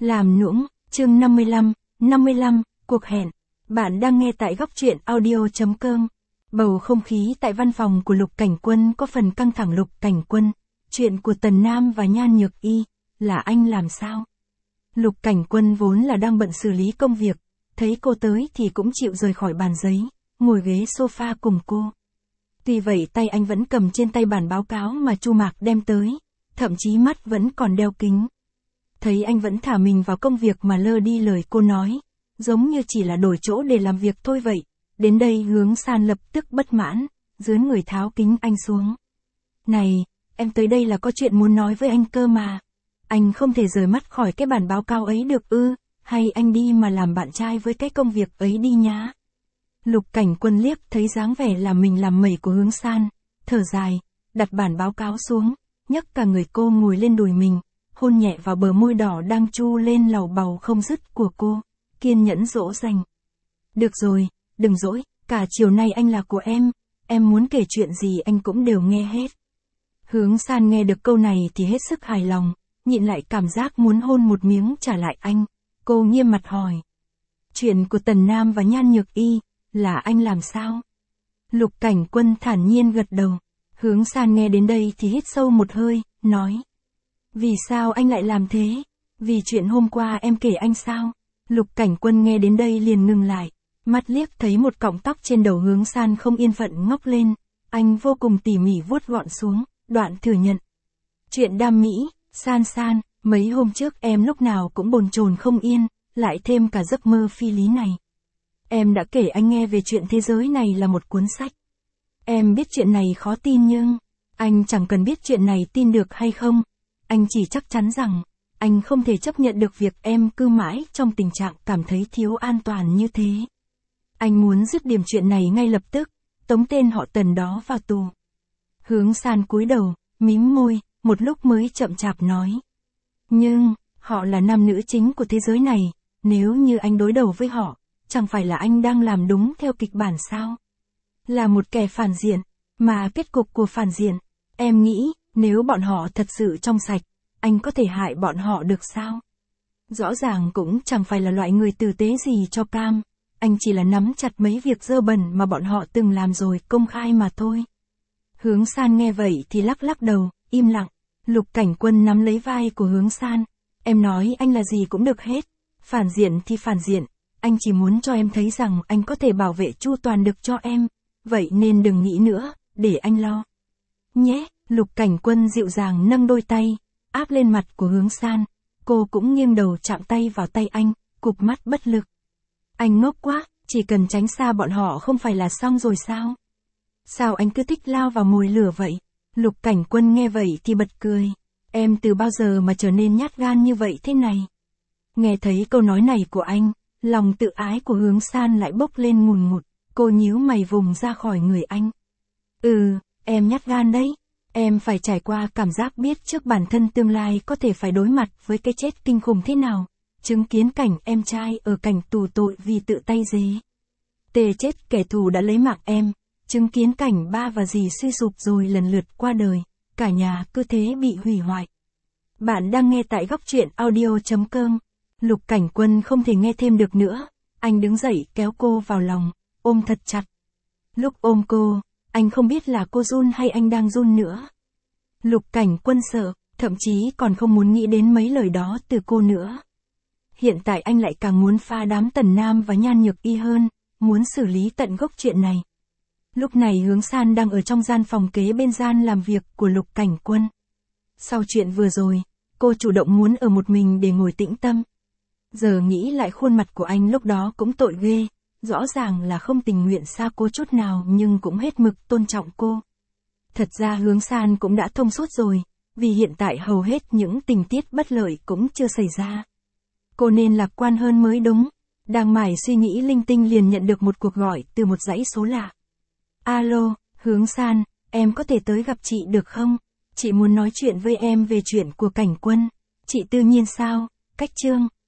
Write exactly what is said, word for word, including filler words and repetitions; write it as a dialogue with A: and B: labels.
A: Làm nũng, chương năm mươi lăm, năm mươi lăm, cuộc hẹn. Bạn đang nghe tại góc truyện audio.com. Bầu không khí tại văn phòng của Lục Cảnh Quân có phần căng thẳng. Lục Cảnh Quân, chuyện của Tần Nam và Nhan Nhược Y, là anh làm sao? Lục Cảnh Quân vốn là đang bận xử lý công việc, thấy cô tới thì cũng chịu rời khỏi bàn giấy, ngồi ghế sofa cùng cô. Tuy vậy tay anh vẫn cầm trên tay bản báo cáo mà Chu Mạc đem tới, thậm chí mắt vẫn còn đeo kính. Thấy anh vẫn thả mình vào công việc mà lơ đi lời cô nói, giống như chỉ là đổi chỗ để làm việc thôi vậy. Đến đây Hướng San lập tức bất mãn, dướn người tháo kính anh xuống. Này, em tới đây là có chuyện muốn nói với anh cơ mà. Anh không thể rời mắt khỏi cái bản báo cáo ấy được ư, hay anh đi mà làm bạn trai với cái công việc ấy đi nhá. Lục Cảnh Quân liếc thấy dáng vẻ làm mình làm mẩy của Hướng San, thở dài, đặt bản báo cáo xuống, nhấc cả người cô ngồi lên đùi mình, hôn nhẹ vào bờ môi đỏ đang chu lên lầu bầu không dứt của cô, kiên nhẫn dỗ dành. Được rồi, đừng dỗi, cả chiều nay anh là của em, em muốn kể chuyện gì anh cũng đều nghe hết. Hướng San nghe được câu này thì hết sức hài lòng, nhịn lại cảm giác muốn hôn một miếng trả lại anh, cô nghiêm mặt hỏi. Chuyện của Tần Nam và Nhan Nhược Y, là anh làm sao? Lục Cảnh Quân thản nhiên gật đầu. Hướng San nghe đến đây thì hít sâu một hơi, nói. Vì sao anh lại làm thế? Vì chuyện hôm qua em kể anh sao? Lục Cảnh Quân nghe đến đây liền ngừng lại, mắt liếc thấy một cọng tóc trên đầu Hướng San không yên phận ngóc lên, anh vô cùng tỉ mỉ vuốt gọn xuống, đoạn thừa nhận. Chuyện đam mỹ, San San, mấy hôm trước em lúc nào cũng bồn chồn không yên, lại thêm cả giấc mơ phi lý này. Em đã kể anh nghe về chuyện thế giới này là một cuốn sách. Em biết chuyện này khó tin nhưng, anh chẳng cần biết chuyện này tin được hay không. Anh chỉ chắc chắn rằng, anh không thể chấp nhận được việc em cứ mãi trong tình trạng cảm thấy thiếu an toàn như thế. Anh muốn dứt điểm chuyện này ngay lập tức, tống tên họ Tần đó vào tù. Hướng San cúi đầu, mím môi, một lúc mới chậm chạp nói. Nhưng, họ là nam nữ chính của thế giới này, nếu như anh đối đầu với họ, chẳng phải là anh đang làm đúng theo kịch bản sao? Là một kẻ phản diện, mà kết cục của phản diện, em nghĩ, nếu bọn họ thật sự trong sạch, anh có thể hại bọn họ được sao? Rõ ràng cũng chẳng phải là loại người tử tế gì cho cam, anh chỉ là nắm chặt mấy việc dơ bẩn mà bọn họ từng làm rồi công khai mà thôi. Hướng San nghe vậy thì lắc lắc đầu, im lặng. Lục Cảnh Quân nắm lấy vai của Hướng San. Em nói anh là gì cũng được hết, phản diện thì phản diện, anh chỉ muốn cho em thấy rằng anh có thể bảo vệ chu toàn được cho em, vậy nên đừng nghĩ nữa, để anh lo. Nhé, Lục Cảnh Quân dịu dàng nâng đôi tay, áp lên mặt của Hướng San, cô cũng nghiêng đầu chạm tay vào tay anh, cụp mắt bất lực. Anh ngốc quá, chỉ cần tránh xa bọn họ không phải là xong rồi sao? Sao anh cứ thích lao vào mồi lửa vậy? Lục Cảnh Quân nghe vậy thì bật cười. Em từ bao giờ mà trở nên nhát gan như vậy thế này? Nghe thấy câu nói này của anh, lòng tự ái của Hướng San lại bốc lên ngùn ngụt, cô nhíu mày vùng ra khỏi người anh. Ừ, em nhát gan đấy. Em phải trải qua cảm giác biết trước bản thân tương lai có thể phải đối mặt với cái chết kinh khủng thế nào. Chứng kiến cảnh em trai ở cảnh tù tội vì tự tay dế. Tê chết kẻ thù đã lấy mạng em. Chứng kiến cảnh ba và dì suy sụp rồi lần lượt qua đời. Cả nhà cứ thế bị hủy hoại. Bạn đang nghe tại góc truyện audio.com. Lục Cảnh Quân không thể nghe thêm được nữa. Anh đứng dậy kéo cô vào lòng, ôm thật chặt. Lúc ôm cô, anh không biết là cô run hay anh đang run nữa. Lục Cảnh Quân sợ, thậm chí còn không muốn nghĩ đến mấy lời đó từ cô nữa. Hiện tại anh lại càng muốn pha đám Tần Nam và Nhan Nhược Y hơn, muốn xử lý tận gốc chuyện này. Lúc này Hướng San đang ở trong gian phòng kế bên gian làm việc của Lục Cảnh Quân. Sau chuyện vừa rồi, cô chủ động muốn ở một mình để ngồi tĩnh tâm. Giờ nghĩ lại khuôn mặt của anh lúc đó cũng tội ghê, rõ ràng là không tình nguyện xa cô chút nào nhưng cũng hết mực tôn trọng cô. Thật ra Hướng San cũng đã thông suốt rồi, vì hiện tại hầu hết những tình tiết bất lợi cũng chưa xảy ra. Cô nên lạc quan hơn mới đúng. Đang mải suy nghĩ linh tinh liền nhận được một cuộc gọi từ một dãy số lạ. Alo, Hướng San, em có thể tới gặp chị được không? Chị muốn nói chuyện với em về chuyện của Cảnh Quân. Chị tự nhiên sao? Cách Trương,